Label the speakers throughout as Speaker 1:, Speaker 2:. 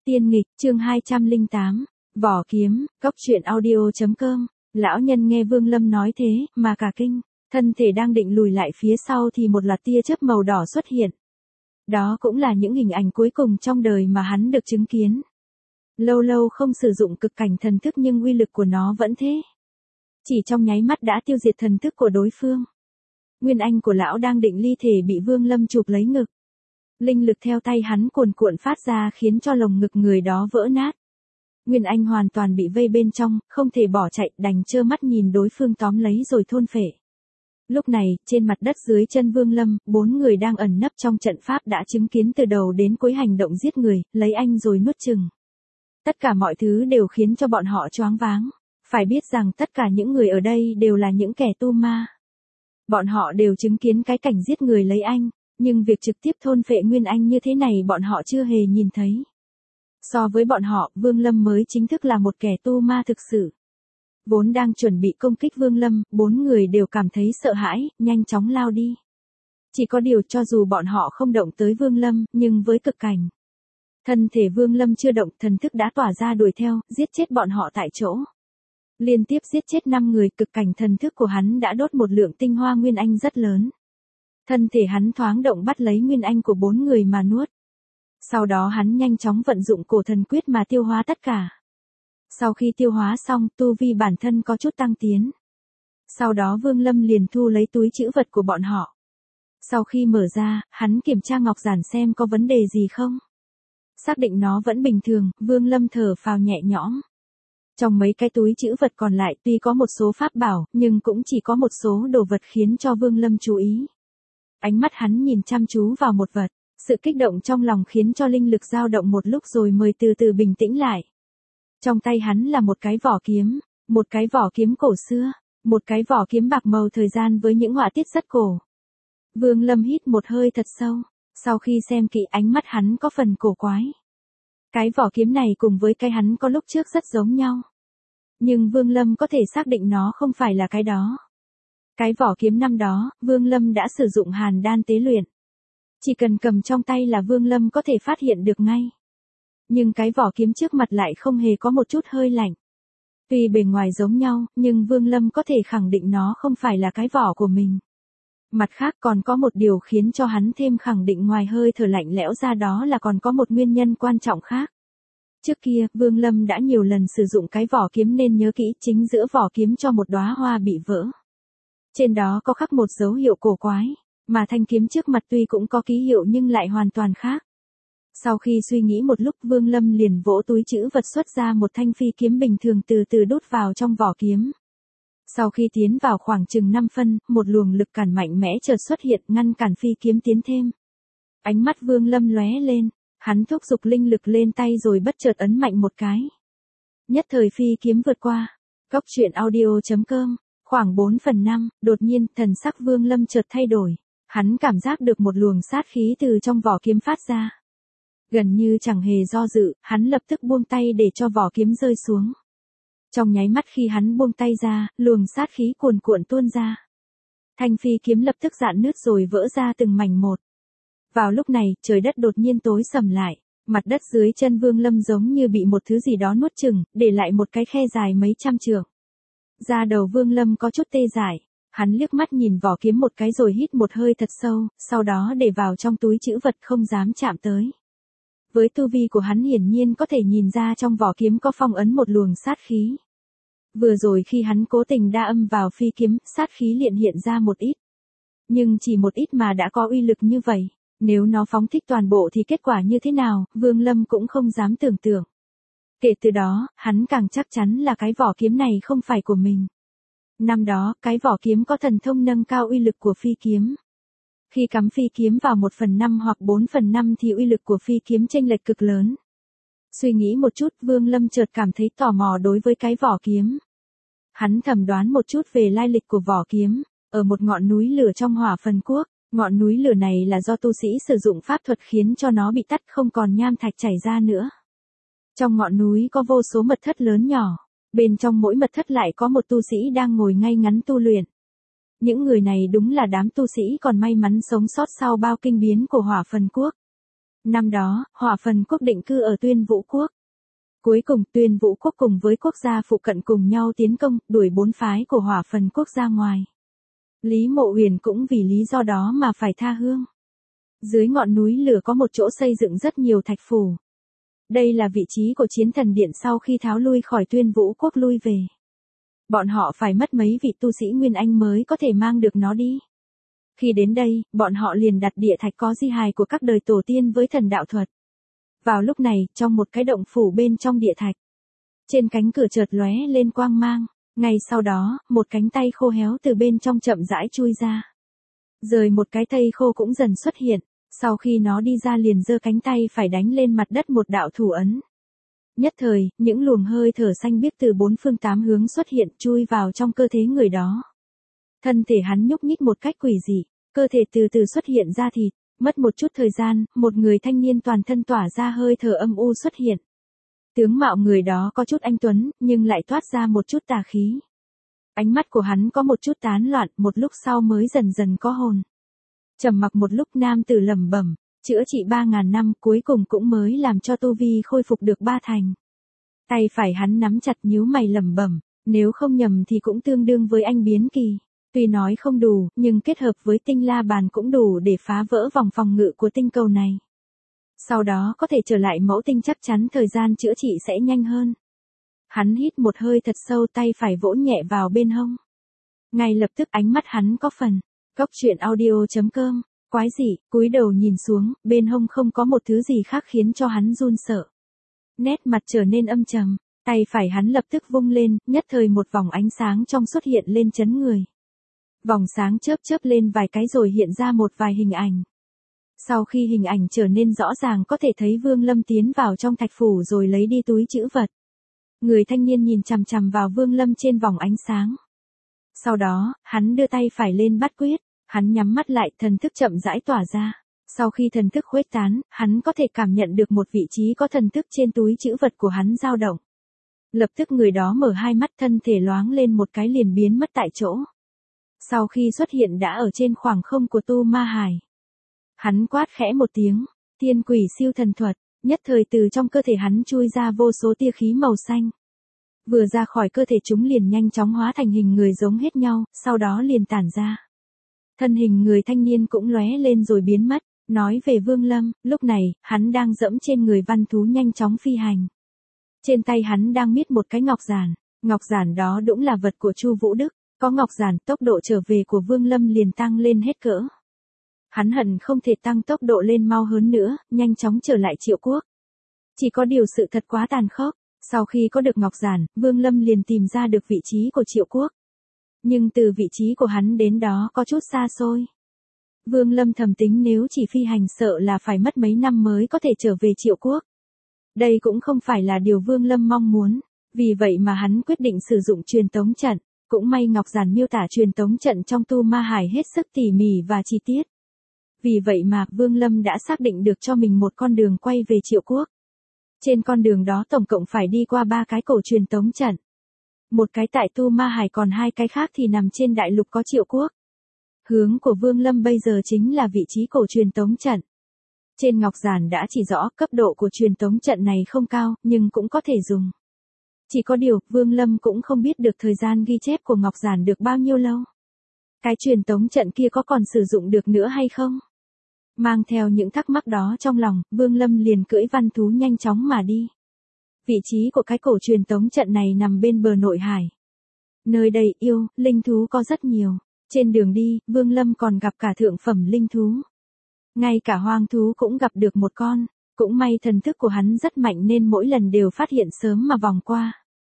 Speaker 1: Tiên nghịch, chương 208, vỏ kiếm, cóc truyện audio.com. Lão nhân nghe Vương Lâm nói thế, mà cả kinh, thân thể đang định lùi lại phía sau thì một loạt tia chớp màu đỏ xuất hiện. Đó cũng là những hình ảnh cuối cùng trong đời mà hắn được chứng kiến. Lâu lâu không sử dụng cực cảnh thần thức nhưng uy lực của nó vẫn thế. Chỉ trong nháy mắt đã tiêu diệt thần thức của đối phương. Nguyên anh của lão đang định ly thể bị Vương Lâm chụp lấy ngực. Linh lực theo tay hắn cuồn cuộn phát ra khiến cho lồng ngực người đó vỡ nát. Nguyên anh hoàn toàn bị vây bên trong, không thể bỏ chạy, đành trơ mắt nhìn đối phương tóm lấy rồi thôn phệ. Lúc này, trên mặt đất dưới chân Vương Lâm, 4 người đang ẩn nấp trong trận pháp đã chứng kiến từ đầu đến cuối hành động giết người, lấy anh rồi nuốt chừng. Tất cả mọi thứ đều khiến cho bọn họ choáng váng. Phải biết rằng tất cả những người ở đây đều là những kẻ tu ma. Bọn họ đều chứng kiến cái cảnh giết người lấy anh, nhưng việc trực tiếp thôn phệ Nguyên Anh như thế này bọn họ chưa hề nhìn thấy. So với bọn họ, Vương Lâm mới chính thức là một kẻ tu ma thực sự. Vốn đang chuẩn bị công kích Vương Lâm, 4 người đều cảm thấy sợ hãi, nhanh chóng lao đi. Chỉ có điều cho dù bọn họ không động tới Vương Lâm, nhưng với cực cảnh. Thân thể Vương Lâm chưa động, thần thức đã tỏa ra đuổi theo, giết chết bọn họ tại chỗ. Liên tiếp giết chết 5 người, cực cảnh thần thức của hắn đã đốt một lượng tinh hoa Nguyên Anh rất lớn. Thân thể hắn thoáng động bắt lấy Nguyên Anh của 4 người mà nuốt. Sau đó hắn nhanh chóng vận dụng cổ thần quyết mà tiêu hóa tất cả. Sau khi tiêu hóa xong, tu vi bản thân có chút tăng tiến. Sau đó Vương Lâm liền thu lấy túi trữ vật của bọn họ. Sau khi mở ra, hắn kiểm tra ngọc giản xem có vấn đề gì không. Xác định nó vẫn bình thường, Vương Lâm thở phào nhẹ nhõm. Trong mấy cái túi trữ vật còn lại tuy có một số pháp bảo, nhưng cũng chỉ có một số đồ vật khiến cho Vương Lâm chú ý. Ánh mắt hắn nhìn chăm chú vào một vật, sự kích động trong lòng khiến cho linh lực dao động một lúc rồi mới từ từ bình tĩnh lại. Trong tay hắn là một cái vỏ kiếm cổ xưa, một cái vỏ kiếm bạc màu thời gian với những họa tiết rất cổ. Vương Lâm hít một hơi thật sâu, sau khi xem kỹ ánh mắt hắn có phần cổ quái. Cái vỏ kiếm này cùng với cái hắn có lúc trước rất giống nhau. Nhưng Vương Lâm có thể xác định nó không phải là cái đó. Cái vỏ kiếm năm đó, Vương Lâm đã sử dụng hàn đan tế luyện. Chỉ cần cầm trong tay là Vương Lâm có thể phát hiện được ngay. Nhưng cái vỏ kiếm trước mặt lại không hề có một chút hơi lạnh. Tuy bề ngoài giống nhau, nhưng Vương Lâm có thể khẳng định nó không phải là cái vỏ của mình. Mặt khác còn có một điều khiến cho hắn thêm khẳng định ngoài hơi thở lạnh lẽo ra, đó là còn có một nguyên nhân quan trọng khác. Trước kia, Vương Lâm đã nhiều lần sử dụng cái vỏ kiếm nên nhớ kỹ, chính giữa vỏ kiếm cho một đóa hoa bị vỡ. Trên đó có khắc một dấu hiệu cổ quái, mà thanh kiếm trước mặt tuy cũng có ký hiệu nhưng lại hoàn toàn khác. Sau khi suy nghĩ một lúc, Vương Lâm liền vỗ túi trữ vật xuất ra một thanh phi kiếm bình thường từ từ đút vào trong vỏ kiếm. Sau khi tiến vào khoảng chừng 5 phân, một luồng lực cản mạnh mẽ chợt xuất hiện ngăn cản phi kiếm tiến thêm. Ánh mắt Vương Lâm lóe lên, hắn thúc giục linh lực lên tay rồi bất chợt ấn mạnh một cái. Nhất thời phi kiếm vượt qua. Cóc truyện audio.com. Khoảng 4/5, đột nhiên, thần sắc Vương Lâm chợt thay đổi. Hắn cảm giác được một luồng sát khí từ trong vỏ kiếm phát ra. Gần như chẳng hề do dự, hắn lập tức buông tay để cho vỏ kiếm rơi xuống. Trong nháy mắt khi hắn buông tay ra, luồng sát khí cuồn cuộn tuôn ra. Thanh phi kiếm lập tức rạn nứt rồi vỡ ra từng mảnh một. Vào lúc này, trời đất đột nhiên tối sầm lại. Mặt đất dưới chân Vương Lâm giống như bị một thứ gì đó nuốt chửng, để lại một cái khe dài mấy trăm trượng. Da đầu Vương Lâm có chút tê dại, hắn liếc mắt nhìn vỏ kiếm một cái rồi hít một hơi thật sâu, sau đó để vào trong túi trữ vật không dám chạm tới. Với tu vi của hắn hiển nhiên có thể nhìn ra trong vỏ kiếm có phong ấn một luồng sát khí. Vừa rồi khi hắn cố tình đa âm vào phi kiếm, sát khí liền hiện ra một ít. Nhưng chỉ một ít mà đã có uy lực như vậy, nếu nó phóng thích toàn bộ thì kết quả như thế nào, Vương Lâm cũng không dám tưởng tượng. Kể từ đó, hắn càng chắc chắn là cái vỏ kiếm này không phải của mình. Năm đó, cái vỏ kiếm có thần thông nâng cao uy lực của phi kiếm. Khi cắm phi kiếm vào 1/5 hoặc 4/5 thì uy lực của phi kiếm chênh lệch cực lớn. Suy nghĩ một chút, Vương Lâm chợt cảm thấy tò mò đối với cái vỏ kiếm. Hắn thầm đoán một chút về lai lịch của vỏ kiếm, ở một ngọn núi lửa trong Hỏa Phần Quốc. Ngọn núi lửa này là do tu sĩ sử dụng pháp thuật khiến cho nó bị tắt không còn nham thạch chảy ra nữa. Trong ngọn núi có vô số mật thất lớn nhỏ, bên trong mỗi mật thất lại có một tu sĩ đang ngồi ngay ngắn tu luyện. Những người này đúng là đám tu sĩ còn may mắn sống sót sau bao kinh biến của Hỏa Phần Quốc. Năm đó, Hỏa Phần quốc định cư ở Tuyên Vũ quốc. Cuối cùng Tuyên Vũ quốc cùng với quốc gia phụ cận cùng nhau tiến công, đuổi 4 phái của Hỏa Phần quốc ra ngoài. Lý Mộ Huyền cũng vì lý do đó mà phải tha hương. Dưới ngọn núi lửa có một chỗ xây dựng rất nhiều thạch phủ. Đây là vị trí của chiến thần điện sau khi tháo lui khỏi Tuyên Vũ quốc lui về. Bọn họ phải mất mấy vị tu sĩ Nguyên Anh mới có thể mang được nó đi. Khi đến đây, bọn họ liền đặt địa thạch có di hài của các đời tổ tiên với thần đạo thuật. Vào lúc này, trong một cái động phủ bên trong địa thạch, trên cánh cửa chợt lóe lên quang mang, ngay sau đó, một cánh tay khô héo từ bên trong chậm rãi chui ra. Rồi một cái tay khô cũng dần xuất hiện, sau khi nó đi ra liền giơ cánh tay phải đánh lên mặt đất một đạo thủ ấn. Nhất thời, những luồng hơi thở xanh biếc từ 4 phương 8 hướng xuất hiện chui vào trong cơ thể người đó. Thân thể hắn nhúc nhích một cách quỷ dị, cơ thể từ từ xuất hiện ra thịt, mất một chút thời gian, một người thanh niên toàn thân tỏa ra hơi thở âm u xuất hiện. Tướng mạo người đó có chút anh tuấn, nhưng lại toát ra một chút tà khí. Ánh mắt của hắn có một chút tán loạn, một lúc sau mới dần dần có hồn. Trầm mặc một lúc nam tử lẩm bẩm, chữa trị 3.000 năm cuối cùng cũng mới làm cho tu vi khôi phục được 3 thành. Tay phải hắn nắm chặt nhíu mày lẩm bẩm, nếu không nhầm thì cũng tương đương với anh biến kỳ. Tuy nói không đủ, nhưng kết hợp với tinh la bàn cũng đủ để phá vỡ vòng phòng ngự của tinh cầu này. Sau đó có thể trở lại mẫu tinh chắc chắn thời gian chữa trị sẽ nhanh hơn. Hắn hít một hơi thật sâu tay phải vỗ nhẹ vào bên hông. Ngay lập tức ánh mắt hắn có phần. Góc truyện audio.com, quái dị, cúi đầu nhìn xuống, bên hông không có một thứ gì khác khiến cho hắn run sợ. Nét mặt trở nên âm trầm, tay phải hắn lập tức vung lên, nhất thời một vòng ánh sáng trong xuất hiện lên chấn người. Vòng sáng chớp chớp lên vài cái rồi hiện ra một vài hình ảnh. Sau khi hình ảnh trở nên rõ ràng có thể thấy Vương Lâm tiến vào trong thạch phủ rồi lấy đi túi trữ vật. Người thanh niên nhìn chằm chằm vào Vương Lâm trên vòng ánh sáng. Sau đó, hắn đưa tay phải lên bắt quyết, hắn nhắm mắt lại, thần thức chậm rãi tỏa ra. Sau khi thần thức khuếch tán, hắn có thể cảm nhận được một vị trí có thần thức trên túi trữ vật của hắn dao động. Lập tức người đó mở hai mắt, thân thể loáng lên một cái liền biến mất tại chỗ. Sau khi xuất hiện đã ở trên khoảng không của Tu Ma Hải. Hắn quát khẽ một tiếng, Thiên Quỷ Siêu Thần Thuật, nhất thời từ trong cơ thể hắn chui ra vô số tia khí màu xanh. Vừa ra khỏi cơ thể chúng liền nhanh chóng hóa thành hình người giống hết nhau, sau đó liền tản ra. Thân hình người thanh niên cũng lóe lên rồi biến mất, nói về Vương Lâm, lúc này, hắn đang dẫm trên người văn thú nhanh chóng phi hành. Trên tay hắn đang miết một cái ngọc giản đó đúng là vật của Chu Vũ Đức, có ngọc giản tốc độ trở về của Vương Lâm liền tăng lên hết cỡ. Hắn hận không thể tăng tốc độ lên mau hơn nữa, nhanh chóng trở lại Triệu Quốc. Chỉ có điều sự thật quá tàn khốc, sau khi có được ngọc giản, Vương Lâm liền tìm ra được vị trí của Triệu Quốc. Nhưng từ vị trí của hắn đến đó có chút xa xôi. Vương Lâm thầm tính nếu chỉ phi hành sợ là phải mất mấy năm mới có thể trở về Triệu Quốc. Đây cũng không phải là điều Vương Lâm mong muốn, vì vậy mà hắn quyết định sử dụng truyền tống trận. Cũng may ngọc giản miêu tả truyền tống trận trong Tu Ma Hải hết sức tỉ mỉ và chi tiết. Vì vậy mà Vương Lâm đã xác định được cho mình một con đường quay về Triệu Quốc. Trên con đường đó tổng cộng phải đi qua 3 cái cổ truyền tống trận. Một cái tại Tu Ma Hải còn 2 cái khác thì nằm trên đại lục có Triệu Quốc. Hướng của Vương Lâm bây giờ chính là vị trí cổ truyền tống trận. Trên ngọc giản đã chỉ rõ cấp độ của truyền tống trận này không cao, nhưng cũng có thể dùng. Chỉ có điều, Vương Lâm cũng không biết được thời gian ghi chép của ngọc giản được bao nhiêu lâu. Cái truyền tống trận kia có còn sử dụng được nữa hay không? Mang theo những thắc mắc đó trong lòng, Vương Lâm liền cưỡi văn thú nhanh chóng mà đi. Vị trí của cái cổ truyền tống trận này nằm bên bờ nội hải. Nơi đây yêu, linh thú có rất nhiều. Trên đường đi, Vương Lâm còn gặp cả thượng phẩm linh thú. Ngay cả hoang thú cũng gặp được một con. Cũng may thần thức của hắn rất mạnh nên mỗi lần đều phát hiện sớm mà vòng qua.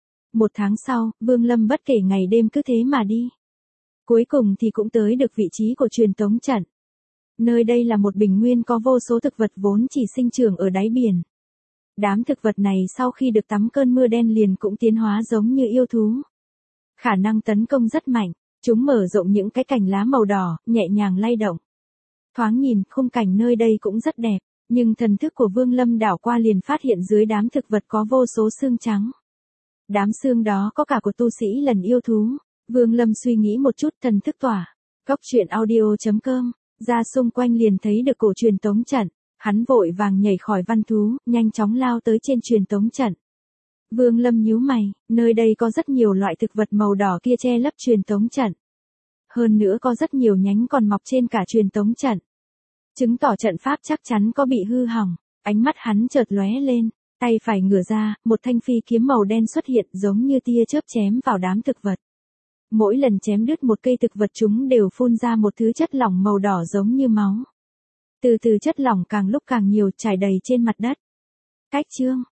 Speaker 1: 1 tháng sau, Vương Lâm bất kể ngày đêm cứ thế mà đi. Cuối cùng thì cũng tới được vị trí của truyền tống trận. Nơi đây là một bình nguyên có vô số thực vật vốn chỉ sinh trưởng ở đáy biển. Đám thực vật này sau khi được tắm cơn mưa đen liền cũng tiến hóa giống như yêu thú. Khả năng tấn công rất mạnh, chúng mở rộng những cái cành lá màu đỏ, nhẹ nhàng lay động. Thoáng nhìn, khung cảnh nơi đây cũng rất đẹp, nhưng thần thức của Vương Lâm đảo qua liền phát hiện dưới đám thực vật có vô số xương trắng. Đám xương đó có cả của tu sĩ lần yêu thú. Vương Lâm suy nghĩ một chút, thần thức tỏa. Góc truyện audio.com, ra xung quanh liền thấy được cổ truyền tống trận. Hắn vội vàng nhảy khỏi văn thú, nhanh chóng lao tới trên truyền tống trận. Vương Lâm nhíu mày, nơi đây có rất nhiều loại thực vật màu đỏ kia che lấp truyền tống trận. Hơn nữa có rất nhiều nhánh còn mọc trên cả truyền tống trận. Chứng tỏ trận pháp chắc chắn có bị hư hỏng. Ánh mắt hắn chợt lóe lên, tay phải ngửa ra, một thanh phi kiếm màu đen xuất hiện giống như tia chớp chém vào đám thực vật. Mỗi lần chém đứt một cây thực vật chúng đều phun ra một thứ chất lỏng màu đỏ giống như máu. Từ từ chất lỏng càng lúc càng nhiều trải đầy trên mặt đất. Cách chương